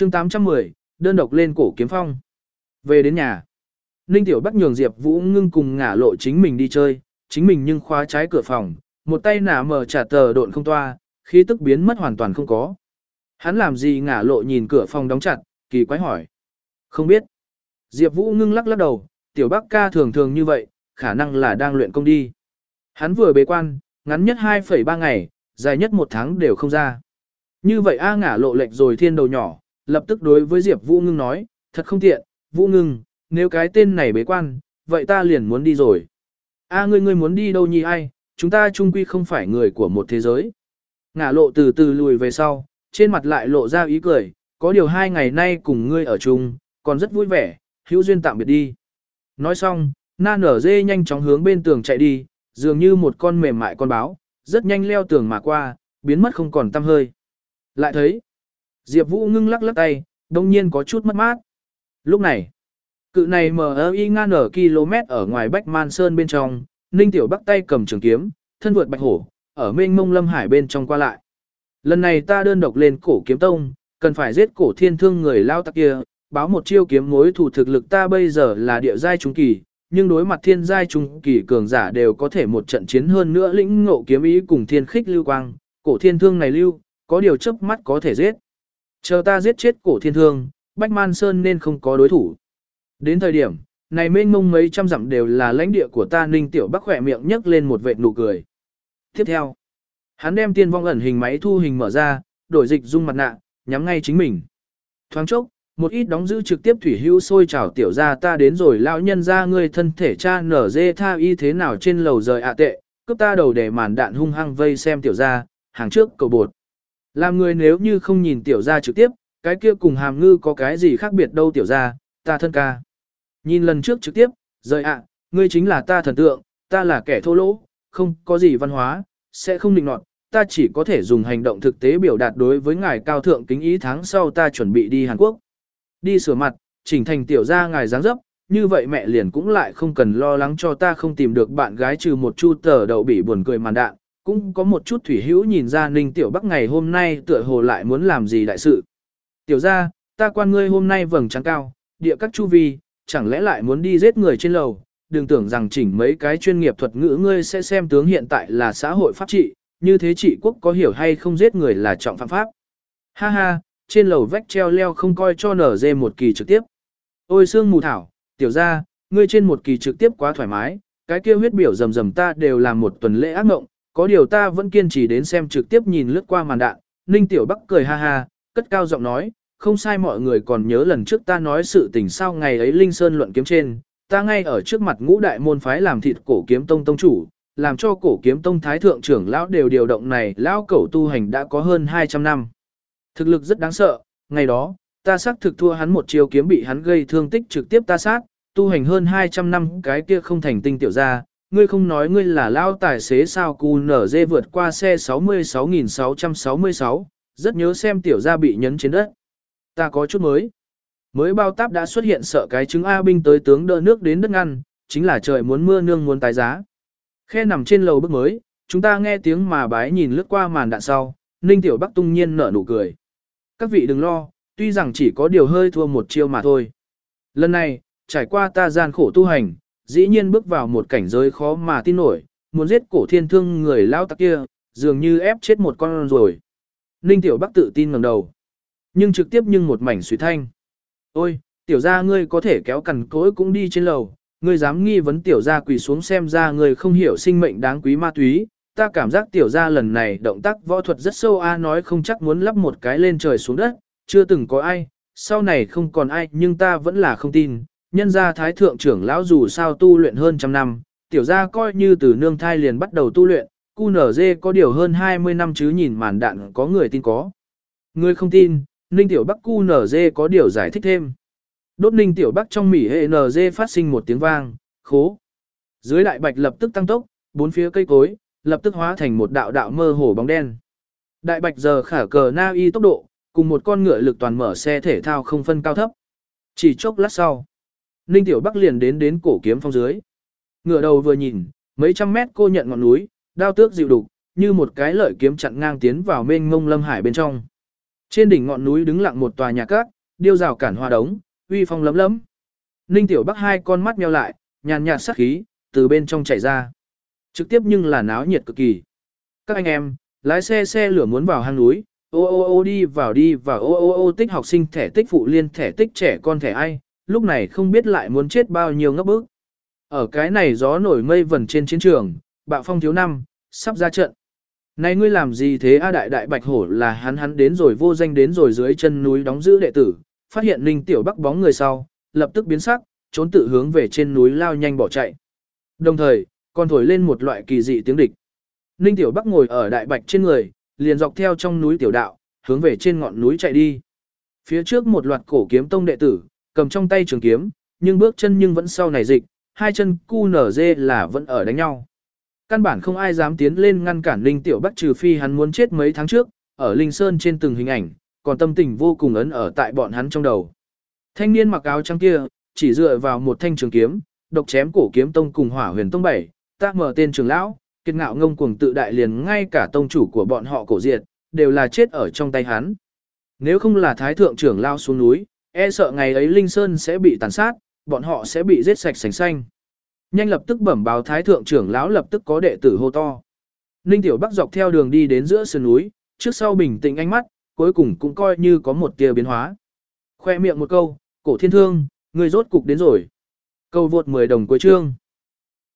chương 810, đơn độc lên cổ kiếm phong. Về đến nhà, Ninh Tiểu Bắc nhường Diệp Vũ Ngưng cùng ngả lộ chính mình đi chơi, chính mình nhưng khóa trái cửa phòng, một tay nả mở trả tờ độn không toa, khí tức biến mất hoàn toàn không có. Hắn làm gì ngả lộ nhìn cửa phòng đóng chặt, kỳ quái hỏi. Không biết. Diệp Vũ Ngưng lắc lắc đầu, Tiểu Bắc ca thường thường như vậy, khả năng là đang luyện công đi. Hắn vừa bế quan, ngắn nhất 2,3 ngày, dài nhất 1 tháng đều không ra. Như vậy A ngả lộ lệch rồi thiên đầu nhỏ, lập tức đối với Diệp Vũ Ngưng nói, thật không tiện, Vũ Ngưng, nếu cái tên này bế quan, vậy ta liền muốn đi rồi. A ngươi muốn đi đâu nhi ai, chúng ta chung quy không phải người của một thế giới. Ngả lộ từ từ lùi về sau, trên mặt lại lộ ra ý cười, có điều 2 ngày nay cùng ngươi ở chung, còn rất vui vẻ, hữu duyên tạm biệt đi. Nói xong, na nở dê nhanh chóng hướng bên tường chạy đi, dường như một con mềm mại con báo, rất nhanh leo tường mà qua, biến mất không còn tăm hơi. Lại thấy, Diệp Vũ Ngưng lắc lắc tay, đông nhiên có chút mất mát. Lúc này, cự này MI ngang ở km ở ngoài Bách Man Sơn bên trong, Ninh Tiểu Bắc tay cầm trường kiếm, thân vượt bạch hổ, ở mênh mông lâm hải bên trong qua lại. Lần này ta đơn độc lên cổ kiếm tông, cần phải giết cổ thiên thương người lao tặc kia, báo một chiêu kiếm mối thủ thực lực ta bây giờ là địa giai trung kỳ, nhưng đối mặt thiên giai trung kỳ cường giả đều có thể một trận chiến hơn nữa lĩnh ngộ kiếm ý cùng thiên khích lưu quang, cổ thiên thương này lưu, có điều chớp mắt có thể giết. Chờ ta giết chết cổ thiên thương, Bách Man Sơn nên không có đối thủ. Đến thời điểm, này mênh mông mấy trăm dặm đều là lãnh địa của ta. Ninh Tiểu Bắc khỏe miệng nhấc lên một vệt nụ cười. Tiếp theo, hắn đem tiên vong ẩn hình máy thu hình mở ra, đổi dịch dung mặt nạ, nhắm ngay chính mình. Thoáng chốc, một ít đóng giữ trực tiếp thủy hữu sôi trào tiểu ra ta đến rồi lão nhân ra ngươi thân thể cha nở dê tha y thế nào trên lầu rời ạ tệ, cướp ta đầu để màn đạn hung hăng vây xem tiểu ra, hàng trước cầu bột. Làm người nếu như không nhìn tiểu ra trực tiếp, cái kia cùng hàm ngư có cái gì khác biệt đâu tiểu ra, ta thân ca. Nhìn lần trước trực tiếp, rời ạ, ngươi chính là ta thần tượng, ta là kẻ thô lỗ, không có gì văn hóa, sẽ không định nọt, ta chỉ có thể dùng hành động thực tế biểu đạt đối với ngài cao thượng kính ý. Tháng sau ta chuẩn bị đi Hàn Quốc. Đi sửa mặt, chỉnh thành tiểu ra ngài dáng dấp, như vậy mẹ liền cũng lại không cần lo lắng cho ta không tìm được bạn gái trừ một chu tờ đậu bị buồn cười màn đạn. Cũng có một chút thủy hữu nhìn ra Ninh Tiểu Bắc ngày hôm nay tựa hồ lại muốn làm gì đại sự. Tiểu ra, ta quan ngươi hôm nay vầng trắng cao, địa các chu vi, chẳng lẽ lại muốn đi giết người trên lầu, đừng tưởng rằng chỉnh mấy cái chuyên nghiệp thuật ngữ ngươi sẽ xem tướng hiện tại là xã hội pháp trị, như thế trị quốc có hiểu hay không giết người là trọng phạm pháp. Ha ha, trên lầu vách treo leo không coi cho nở dê một kỳ trực tiếp. Ôi sương mù thảo, tiểu ra, ngươi trên một kỳ trực tiếp quá thoải mái, cái kia huyết biểu rầm rầm ta đều làm một tuần lễ ác mộng, có điều ta vẫn kiên trì đến xem trực tiếp nhìn lướt qua màn đạn. Ninh Tiểu Bắc cười ha ha, cất cao giọng nói, không sai mọi người còn nhớ lần trước ta nói sự tình sao ngày ấy Linh Sơn luận kiếm trên, ta ngay ở trước mặt ngũ đại môn phái làm thịt cổ kiếm tông tông chủ, làm cho cổ kiếm tông thái thượng trưởng lão đều điều động này lão cẩu tu hành đã có hơn 200 năm. Thực lực rất đáng sợ, ngày đó, ta xác thực thua hắn một chiêu kiếm bị hắn gây thương tích trực tiếp ta sát, tu hành hơn 200 năm cái kia không thành tinh tiểu ra, ngươi không nói ngươi là lão tài xế sao cu nở dê vượt qua xe 66.666, rất nhớ xem tiểu ra bị nhấn trên đất. Ta có chút mới bao táp đã xuất hiện sợ cái trứng A binh tới tướng đỡ nước đến đất ngăn, chính là trời muốn mưa nương muốn tái giá. Khe nằm trên lầu bước mới, chúng ta nghe tiếng mà bái nhìn lướt qua màn đạn sau, Ninh Tiểu Bắc tung nhiên nở nụ cười. Các vị đừng lo, tuy rằng chỉ có điều hơi thua một chiêu mà thôi. Lần này, trải qua ta gian khổ tu hành, dĩ nhiên bước vào một cảnh giới khó mà tin nổi, muốn giết cổ thiên thương người lao tặc kia, dường như ép chết một con rồi. Ninh Tiểu Bắc tự tin ngẩng đầu. Nhưng trực tiếp nhưng một mảnh suy thanh. Ôi, tiểu gia ngươi có thể kéo cằn cối cũng đi trên lầu, ngươi dám nghi vấn tiểu gia quỳ xuống xem ra ngươi không hiểu sinh mệnh đáng quý ma túy, ta cảm giác tiểu gia lần này động tác võ thuật rất sâu a nói không chắc muốn lắp một cái lên trời xuống đất, chưa từng có ai, sau này không còn ai nhưng ta vẫn là không tin, nhân gia thái thượng trưởng lão dù sao tu luyện hơn trăm năm, tiểu gia coi như từ nương thai liền bắt đầu tu luyện, QNZ có điều hơn 20 năm chứ nhìn màn đạn có người tin có. Người không tin, Ninh Tiểu Bắc QNZ có điều giải thích thêm. Đốt Ninh Tiểu Bắc trong mỉ hệ NG phát sinh một tiếng vang, khố. Dưới đại bạch lập tức tăng tốc, bốn phía cây cối, lập tức hóa thành một đạo đạo mơ hồ bóng đen. Đại bạch giờ khả cờ na y tốc độ, cùng một con ngựa lực toàn mở xe thể thao không phân cao thấp. Chỉ chốc lát sau, Ninh Tiểu Bắc liền đến cổ kiếm phong dưới. Ngựa đầu vừa nhìn, mấy trăm mét cô nhận ngọn núi, đao tước dịu đục, như một cái lợi kiếm chặn ngang tiến vào mênh mông lâm hải bên trong. Trên đỉnh ngọn núi đứng lặng một tòa nhà cát, điêu rào cản hoa đống, uy phong lấm lấm. Ninh Tiểu Bắc hai con mắt nheo lại, nhàn nhạt sát khí từ bên trong chảy ra. Trực tiếp nhưng là náo nhiệt cực kỳ. Các anh em, lái xe lửa muốn vào hang núi, ô đi vào ô tích học sinh thẻ tích phụ liên thẻ tích trẻ con thẻ ai, lúc này không biết lại muốn chết bao nhiêu ngấp bức. Ở cái này gió nổi mây vần trên chiến trường, bạo phong thiếu năm, sắp ra trận. Này ngươi làm gì thế a đại bạch hổ là hắn đến rồi vô danh đến rồi dưới chân núi đóng giữ đệ tử, phát hiện Ninh Tiểu Bắc bóng người sau, lập tức biến sắc, trốn tự hướng về trên núi lao nhanh bỏ chạy. Đồng thời, còn thổi lên một loại kỳ dị tiếng địch. Ninh Tiểu Bắc ngồi ở đại bạch trên người, liền dọc theo trong núi tiểu đạo, hướng về trên ngọn núi chạy đi. Phía trước một loạt cổ kiếm tông đệ tử, cầm trong tay trường kiếm, nhưng bước chân nhưng vẫn sau này dịch, hai chân cu nở dê là vẫn ở đánh nhau. Căn bản không ai dám tiến lên ngăn cản Ninh Tiểu Bắc trừ phi hắn muốn chết mấy tháng trước, ở Linh Sơn trên từng hình ảnh, còn tâm tình vô cùng ấn ở tại bọn hắn trong đầu. Thanh niên mặc áo trắng kia, chỉ dựa vào một thanh trường kiếm, độc chém cổ kiếm tông cùng Hỏa Huyền tông 7, ta mở tên trưởng lão, kiệt ngạo ngông cuồng tự đại liền ngay cả tông chủ của bọn họ cổ diệt, đều là chết ở trong tay hắn. Nếu không là thái thượng trưởng lao xuống núi, e sợ ngày ấy Linh Sơn sẽ bị tàn sát, bọn họ sẽ bị giết sạch sành xanh. Nhanh lập tức bẩm báo thái thượng trưởng lão lập tức có đệ tử hô to. Ninh Tiểu Bắc dọc theo đường đi đến giữa sườn núi, trước sau bình tĩnh ánh mắt, cuối cùng cũng coi như có một tia biến hóa. Khoe miệng một câu, cổ thiên thương, người rốt cục đến rồi. Câu vượt 10 đồng cuối chương.